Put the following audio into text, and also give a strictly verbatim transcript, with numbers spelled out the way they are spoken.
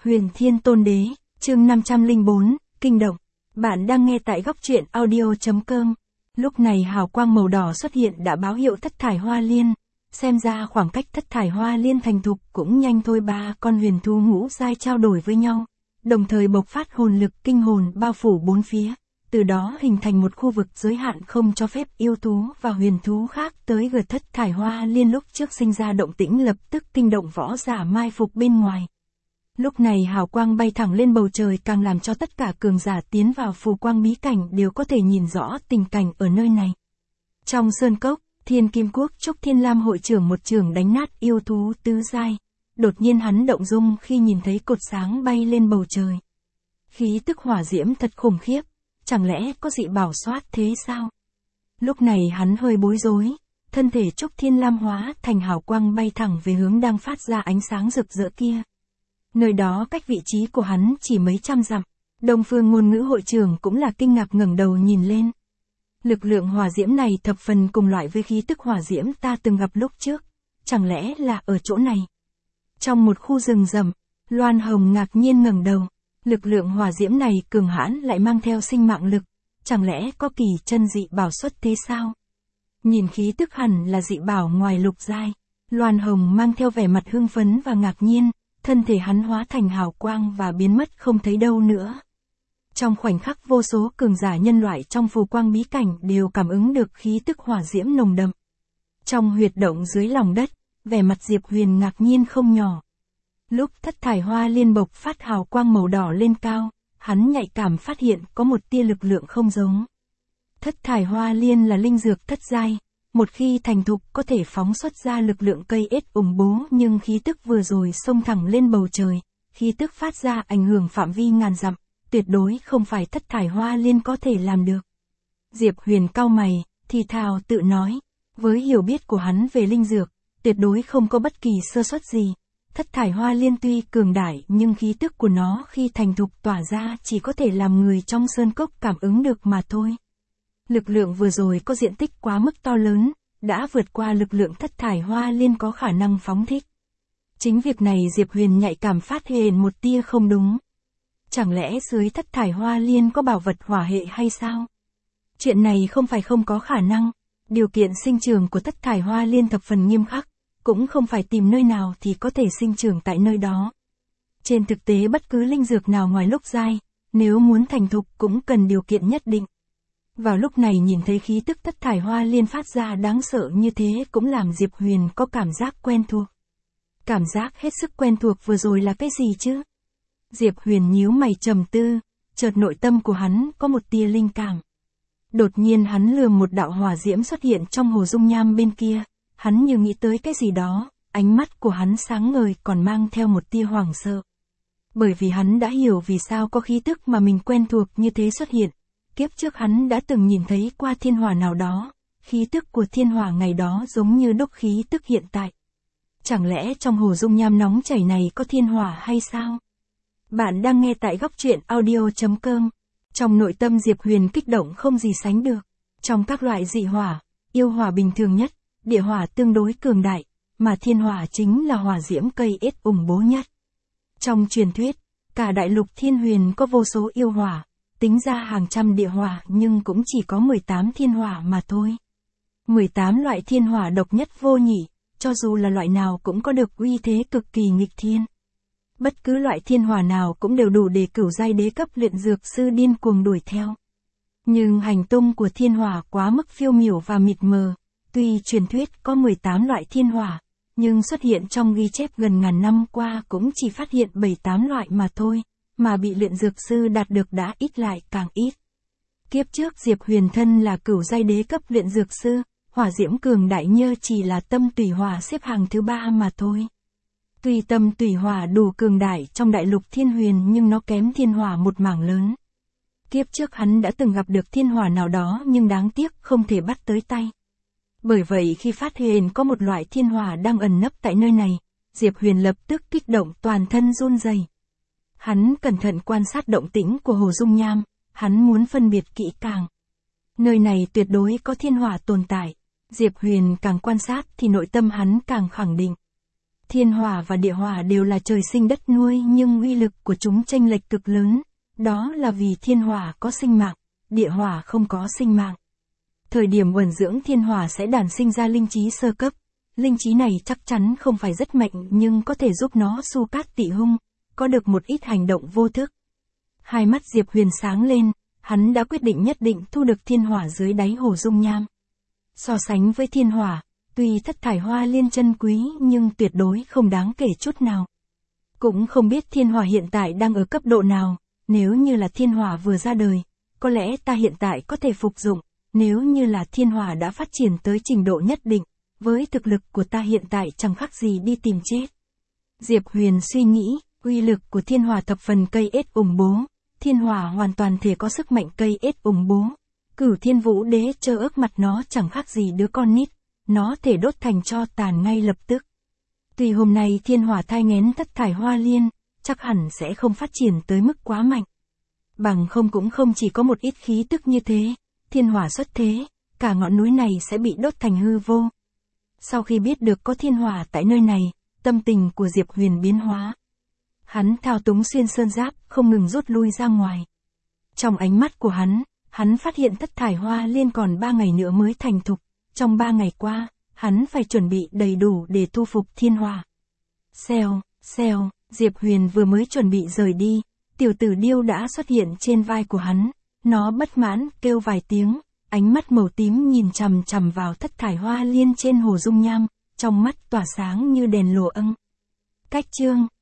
Huyền Thiên Tôn Đế, chương năm trăm lẻ bốn, Kinh động. Bạn đang nghe tại góc truyện audio.com. Lúc này hào quang màu đỏ xuất hiện đã báo hiệu thất thải hoa liên. Xem ra khoảng cách thất thải hoa liên thành thục cũng nhanh thôi. Ba con huyền thú ngũ giai trao đổi với nhau, đồng thời bộc phát hồn lực kinh hồn bao phủ bốn phía. Từ đó hình thành một khu vực giới hạn không cho phép yêu thú và huyền thú khác tới gần. Thất thải hoa liên lúc trước sinh ra động tĩnh lập tức kinh động võ giả mai phục bên ngoài. Lúc này hào quang bay thẳng lên bầu trời càng làm cho tất cả cường giả tiến vào phù quang bí cảnh đều có thể nhìn rõ tình cảnh ở nơi này. Trong sơn cốc, Thiên Kim Quốc Trúc Thiên Lam hội trưởng một trường đánh nát yêu thú tứ giai. Đột nhiên hắn động dung khi nhìn thấy cột sáng bay lên bầu trời. Khí tức hỏa diễm thật khủng khiếp, chẳng lẽ có dị bảo soát thế sao? Lúc này hắn hơi bối rối, thân thể Trúc Thiên Lam hóa thành hào quang bay thẳng về hướng đang phát ra ánh sáng rực rỡ kia. Nơi đó cách vị trí của hắn chỉ mấy trăm dặm. Đông Phương Ngôn Ngữ hội trưởng cũng là kinh ngạc ngẩng đầu nhìn lên. Lực lượng hỏa diễm này thập phần cùng loại với khí tức hỏa diễm ta từng gặp lúc trước, chẳng lẽ là ở chỗ này? Trong một khu rừng rậm, Loan Hồng ngạc nhiên ngẩng đầu. Lực lượng hỏa diễm này cường hãn lại mang theo sinh mạng lực, chẳng lẽ có kỳ chân dị bảo xuất thế sao? Nhìn khí tức hẳn là dị bảo ngoài lục giai. Loan Hồng mang theo vẻ mặt hưng phấn và ngạc nhiên, thân thể hắn hóa thành hào quang và biến mất không thấy đâu nữa. Trong khoảnh khắc vô số cường giả nhân loại trong phù quang bí cảnh đều cảm ứng được khí tức hỏa diễm nồng đậm. Trong huyệt động dưới lòng đất, vẻ mặt Diệp Huyền ngạc nhiên không nhỏ. Lúc thất thải hoa liên bộc phát hào quang màu đỏ lên cao, hắn nhạy cảm phát hiện có một tia lực lượng không giống. Thất thải hoa liên là linh dược thất giai, một khi thành thục có thể phóng xuất ra lực lượng cây ết ủng bố, nhưng khí tức vừa rồi xông thẳng lên bầu trời, khí tức phát ra ảnh hưởng phạm vi ngàn dặm, tuyệt đối không phải thất thải hoa liên có thể làm được. Diệp Huyền cau mày, thì thào tự nói, với hiểu biết của hắn về linh dược, tuyệt đối không có bất kỳ sơ suất gì. Thất thải hoa liên tuy cường đại nhưng khí tức của nó khi thành thục tỏa ra chỉ có thể làm người trong sơn cốc cảm ứng được mà thôi. Lực lượng vừa rồi có diện tích quá mức to lớn, đã vượt qua lực lượng thất thải hoa liên có khả năng phóng thích. Chính việc này Diệp Huyền nhạy cảm phát hiện một tia không đúng. Chẳng lẽ dưới thất thải hoa liên có bảo vật hỏa hệ hay sao? Chuyện này không phải không có khả năng, điều kiện sinh trưởng của thất thải hoa liên thập phần nghiêm khắc, cũng không phải tìm nơi nào thì có thể sinh trưởng tại nơi đó. Trên thực tế bất cứ linh dược nào ngoài lúc giai, nếu muốn thành thục cũng cần điều kiện nhất định. Vào lúc này nhìn thấy khí tức thất thải hoa liên phát ra đáng sợ như thế cũng làm Diệp Huyền có cảm giác quen thuộc. Cảm giác hết sức quen thuộc vừa rồi là cái gì chứ? Diệp Huyền nhíu mày trầm tư, chợt nội tâm của hắn có một tia linh cảm. Đột nhiên hắn lườm một đạo hỏa diễm xuất hiện trong hồ dung nham bên kia, hắn như nghĩ tới cái gì đó, ánh mắt của hắn sáng ngời còn mang theo một tia hoảng sợ. Bởi vì hắn đã hiểu vì sao có khí tức mà mình quen thuộc như thế xuất hiện. Kiếp trước hắn đã từng nhìn thấy qua thiên hỏa nào đó, khí tức của thiên hỏa ngày đó giống như đúc khí tức hiện tại. Chẳng lẽ trong hồ dung nham nóng chảy này có thiên hỏa hay sao? Bạn đang nghe tại góc truyện audio.com. Trong nội tâm Diệp Huyền kích động không gì sánh được. Trong các loại dị hỏa, yêu hỏa bình thường nhất, địa hỏa tương đối cường đại, mà thiên hỏa chính là hỏa diễm cây ết ủng bố nhất. Trong truyền thuyết, cả đại lục thiên huyền có vô số yêu hỏa. Tính ra hàng trăm địa hỏa nhưng cũng chỉ có mười tám thiên hỏa mà thôi. mười tám loại thiên hỏa độc nhất vô nhị, cho dù là loại nào cũng có được uy thế cực kỳ nghịch thiên. Bất cứ loại thiên hỏa nào cũng đều đủ để cửu giai đế cấp luyện dược sư điên cuồng đuổi theo. Nhưng hành tung của thiên hỏa quá mức phiêu miểu và mịt mờ, tuy truyền thuyết có mười tám loại thiên hỏa, nhưng xuất hiện trong ghi chép gần ngàn năm qua cũng chỉ phát hiện bảy tám loại mà thôi. Mà bị luyện dược sư đạt được đã ít lại càng ít. Kiếp trước Diệp Huyền thân là cửu giai đế cấp luyện dược sư, hỏa diễm cường đại nhơ chỉ là tâm tùy hỏa xếp hàng thứ ba mà thôi. Tuy tâm tùy hỏa đủ cường đại trong đại lục thiên huyền nhưng nó kém thiên hỏa một mảng lớn. Kiếp trước hắn đã từng gặp được thiên hỏa nào đó nhưng đáng tiếc không thể bắt tới tay. Bởi vậy khi phát hiện có một loại thiên hỏa đang ẩn nấp tại nơi này, Diệp Huyền lập tức kích động toàn thân run rẩy. Hắn cẩn thận quan sát động tĩnh của hồ dung nham, hắn muốn phân biệt kỹ càng. Nơi này tuyệt đối có thiên hỏa tồn tại. Diệp Huyền càng quan sát thì nội tâm hắn càng khẳng định. Thiên hỏa và địa hỏa đều là trời sinh đất nuôi nhưng uy lực của chúng chênh lệch cực lớn, đó là vì thiên hỏa có sinh mạng, địa hỏa không có sinh mạng. Thời điểm uẩn dưỡng thiên hỏa sẽ đản sinh ra linh trí sơ cấp, linh trí này chắc chắn không phải rất mạnh nhưng có thể giúp nó su cát tị hung, có được một ít hành động vô thức. Hai mắt Diệp Huyền sáng lên, hắn đã quyết định nhất định thu được thiên hỏa dưới đáy hồ dung nham. So sánh với thiên hỏa, tuy thất thải hoa liên chân quý nhưng tuyệt đối không đáng kể chút nào. Cũng không biết thiên hỏa hiện tại đang ở cấp độ nào, nếu như là thiên hỏa vừa ra đời, có lẽ ta hiện tại có thể phục dụng, nếu như là thiên hỏa đã phát triển tới trình độ nhất định, với thực lực của ta hiện tại chẳng khác gì đi tìm chết. Diệp Huyền suy nghĩ, uy lực của thiên hỏa thập phần cây ết ủng bố, thiên hỏa hoàn toàn thể có sức mạnh cây ết ủng bố. Cửu Thiên Vũ Đế trơ ức mặt nó chẳng khác gì đứa con nít, nó thể đốt thành tro tàn ngay lập tức. Tuy hôm nay thiên hỏa thai nghén thất thải hoa liên, chắc hẳn sẽ không phát triển tới mức quá mạnh. Bằng không cũng không chỉ có một ít khí tức như thế, thiên hỏa xuất thế, cả ngọn núi này sẽ bị đốt thành hư vô. Sau khi biết được có thiên hỏa tại nơi này, tâm tình của Diệp Huyền biến hóa. Hắn thao túng xuyên sơn giáp, không ngừng rút lui ra ngoài. Trong ánh mắt của hắn, hắn phát hiện thất thải hoa liên còn ba ngày nữa mới thành thục. Trong ba ngày qua, hắn phải chuẩn bị đầy đủ để thu phục thiên hỏa. Xèo, xèo, Diệp Huyền vừa mới chuẩn bị rời đi, tiểu tử điêu đã xuất hiện trên vai của hắn. Nó bất mãn, kêu vài tiếng, ánh mắt màu tím nhìn chằm chằm vào thất thải hoa liên trên hồ dung nham, trong mắt tỏa sáng như đèn lồ âng. Cách chương